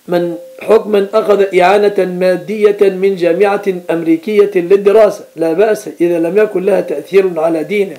حكم من أخذ إعانة مادية من جامعة أمريكية للدراسة لا بأس إذا لم يكن لها تأثير على دينه،